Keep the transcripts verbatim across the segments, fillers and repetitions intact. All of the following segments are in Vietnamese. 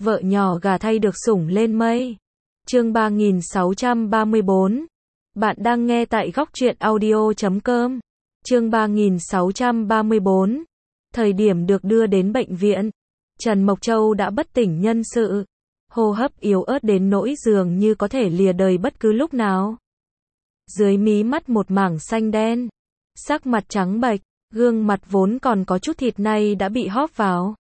Vợ nhỏ gả thay được sủng lên mây. Chương ba nghìn sáu trăm ba mươi bốn. Bạn đang nghe tại góc truyện audio chấm com. Chương ba nghìn sáu trăm ba mươi bốn. Thời điểm được đưa đến bệnh viện, Trần Mộc Châu đã bất tỉnh nhân sự, hô hấp yếu ớt đến nỗi dường như có thể lìa đời bất cứ lúc nào. Dưới mí mắt một mảng xanh đen, sắc mặt trắng bệch, gương mặt vốn còn có chút thịt nay đã bị hóp vào.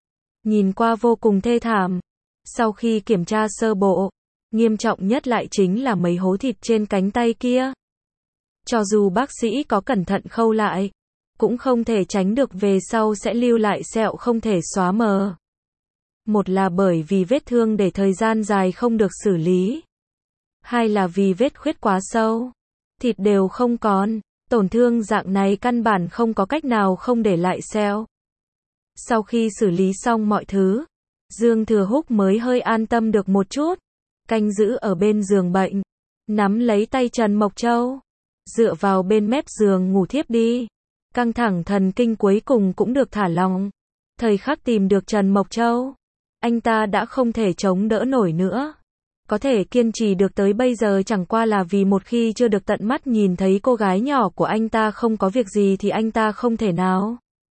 Nhìn qua vô cùng thê thảm. Sau khi kiểm tra sơ bộ, nghiêm trọng nhất lại chính là mấy hố thịt trên cánh tay kia. Cho dù bác sĩ có cẩn thận khâu lại, cũng không thể tránh được về sau sẽ lưu lại sẹo không thể xóa mờ. Một là bởi vì vết thương để thời gian dài không được xử lý. Hai là vì vết khuyết quá sâu, thịt đều không còn, tổn thương dạng này căn bản không có cách nào không để lại sẹo. Sau khi xử lý xong mọi thứ, Dương Thừa Húc mới hơi an tâm được một chút, canh giữ ở bên giường bệnh, nắm lấy tay Trần Mộc Châu, dựa vào bên mép giường ngủ thiếp đi. Căng thẳng thần kinh cuối cùng cũng được thả lỏng. Thời khắc tìm được Trần Mộc Châu, anh ta đã không thể chống đỡ nổi nữa. Có thể kiên trì được tới bây giờ chẳng qua là vì một khi chưa được tận mắt nhìn thấy cô gái nhỏ của anh ta không có việc gì thì anh ta không thể nào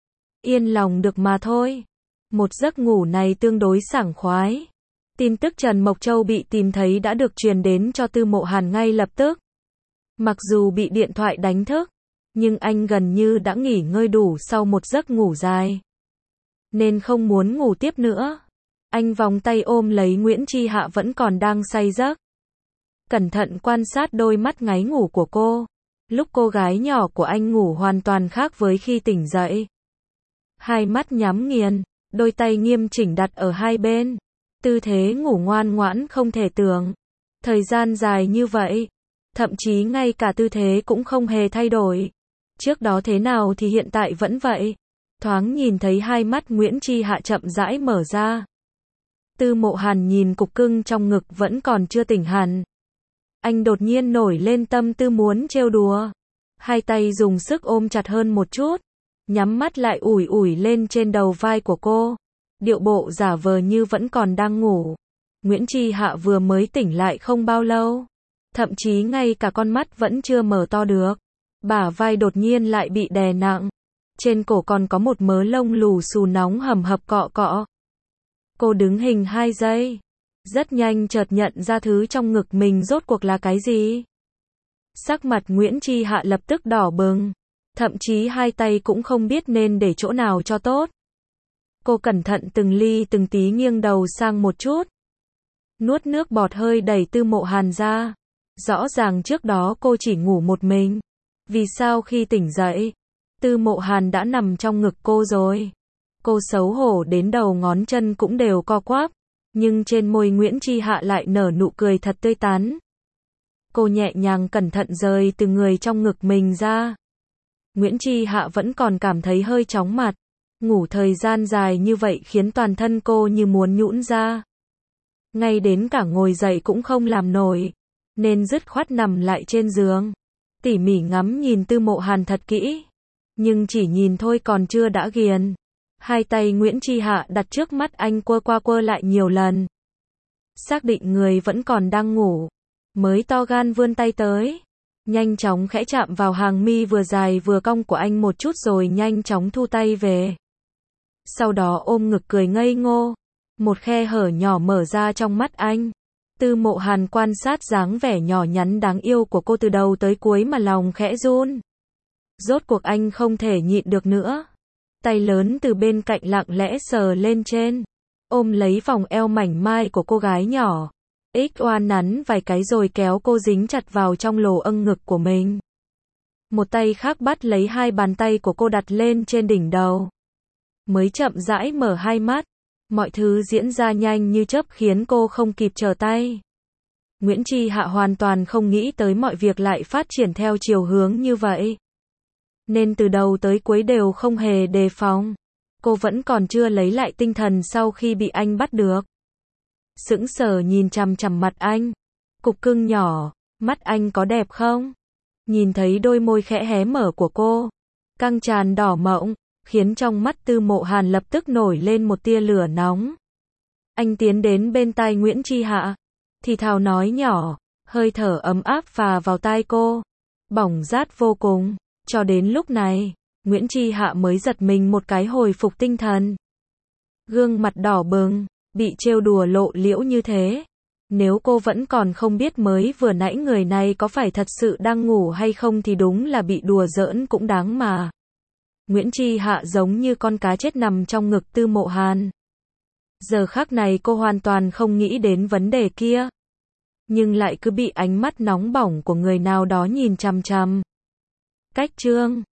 yên lòng được mà thôi. Một giấc ngủ này tương đối sảng khoái. Tin tức Trần Mộc Châu bị tìm thấy đã được truyền đến cho Tư Mộ Hàn ngay lập tức. Mặc dù bị điện thoại đánh thức, nhưng anh gần như đã nghỉ ngơi đủ sau một giấc ngủ dài, nên không muốn ngủ tiếp nữa. Anh vòng tay ôm lấy Nguyễn Chi Hạ vẫn còn đang say giấc, cẩn thận quan sát đôi mắt ngáy ngủ của cô. Lúc cô gái nhỏ của anh ngủ hoàn toàn khác với khi tỉnh dậy. Hai mắt nhắm nghiền, đôi tay nghiêm chỉnh đặt ở hai bên, tư thế ngủ ngoan ngoãn không thể tưởng. Thời gian dài như vậy, thậm chí ngay cả tư thế cũng không hề thay đổi. Trước đó thế nào thì hiện tại vẫn vậy. Thoáng nhìn thấy hai mắt Nguyễn Chi Hạ chậm rãi mở ra. Tư Mộ Hàn nhìn cục cưng trong ngực vẫn còn chưa tỉnh hẳn. Anh đột nhiên nổi lên tâm tư muốn trêu đùa. Hai tay dùng sức ôm chặt hơn một chút, nhắm mắt lại ủi ủi lên trên đầu vai của cô. Điệu bộ giả vờ như vẫn còn đang ngủ. Nguyễn Chi Hạ vừa mới tỉnh lại không bao lâu, thậm chí ngay cả con mắt vẫn chưa mở to được. Bả vai đột nhiên lại bị đè nặng. Trên cổ còn có một mớ lông lù xù nóng hầm hập cọ cọ. Cô đứng hình hai giây. Rất nhanh chợt nhận ra thứ trong ngực mình rốt cuộc là cái gì. Sắc mặt Nguyễn Chi Hạ lập tức đỏ bừng. Thậm chí hai tay cũng không biết nên để chỗ nào cho tốt. Cô cẩn thận từng ly từng tí nghiêng đầu sang một chút. Nuốt nước bọt hơi đẩy Tư Mộ Hàn ra. Rõ ràng trước đó cô chỉ ngủ một mình. Vì sao khi tỉnh dậy, Tư Mộ Hàn đã nằm trong ngực cô rồi. Cô xấu hổ đến đầu ngón chân cũng đều co quắp. Nhưng trên môi Nguyễn Chi Hạ lại nở nụ cười thật tươi tắn. Cô nhẹ nhàng cẩn thận rời từ người trong ngực mình ra. Nguyễn Chi Hạ vẫn còn cảm thấy hơi chóng mặt. Ngủ thời gian dài như vậy khiến toàn thân cô như muốn nhũn ra. Ngay đến cả ngồi dậy cũng không làm nổi, nên dứt khoát nằm lại trên giường. Tỉ mỉ ngắm nhìn Tư Mộ Hàn thật kỹ. Nhưng chỉ nhìn thôi còn chưa đã ghiền. Hai tay Nguyễn Chi Hạ đặt trước mắt anh quơ qua quơ lại nhiều lần. Xác định người vẫn còn đang ngủ, mới to gan vươn tay tới. Nhanh chóng khẽ chạm vào hàng mi vừa dài vừa cong của anh một chút rồi nhanh chóng thu tay về. Sau đó ôm ngực cười ngây ngô. Một khe hở nhỏ mở ra trong mắt anh. Tư Mộ Hàn quan sát dáng vẻ nhỏ nhắn đáng yêu của cô từ đầu tới cuối mà lòng khẽ run. Rốt cuộc anh không thể nhịn được nữa. Tay lớn từ bên cạnh lặng lẽ sờ lên trên, ôm lấy vòng eo mảnh mai của cô gái nhỏ. Ích oan nắn vài cái rồi kéo cô dính chặt vào trong lỗ âng ngực của mình. Một tay khác bắt lấy hai bàn tay của cô đặt lên trên đỉnh đầu. Mới chậm rãi mở hai mắt. Mọi thứ diễn ra nhanh như chớp khiến cô không kịp trở tay. Nguyễn Chi Hạ hoàn toàn không nghĩ tới mọi việc lại phát triển theo chiều hướng như vậy. Nên từ đầu tới cuối đều không hề đề phòng. Cô vẫn còn chưa lấy lại tinh thần sau khi bị anh bắt được. Sững sờ nhìn chằm chằm mặt anh. Cục cưng nhỏ, mắt anh có đẹp không? Nhìn thấy đôi môi khẽ hé mở của cô, căng tràn đỏ mọng, khiến trong mắt Tư Mộ Hàn lập tức nổi lên một tia lửa nóng. Anh tiến đến bên tai Nguyễn Chi Hạ, thì thào nói nhỏ, hơi thở ấm áp phà vào tai cô, bỏng rát vô cùng. Cho đến lúc này, Nguyễn Chi Hạ mới giật mình một cái hồi phục tinh thần. Gương mặt đỏ bừng, bị trêu đùa lộ liễu như thế. Nếu cô vẫn còn không biết mới vừa nãy người này có phải thật sự đang ngủ hay không thì đúng là bị đùa giỡn cũng đáng mà. Nguyễn Chi Hạ giống như con cá chết nằm trong ngực Tư Mộ Hàn. Giờ khắc này cô hoàn toàn không nghĩ đến vấn đề kia, nhưng lại cứ bị ánh mắt nóng bỏng của người nào đó nhìn chằm chằm. Cách chương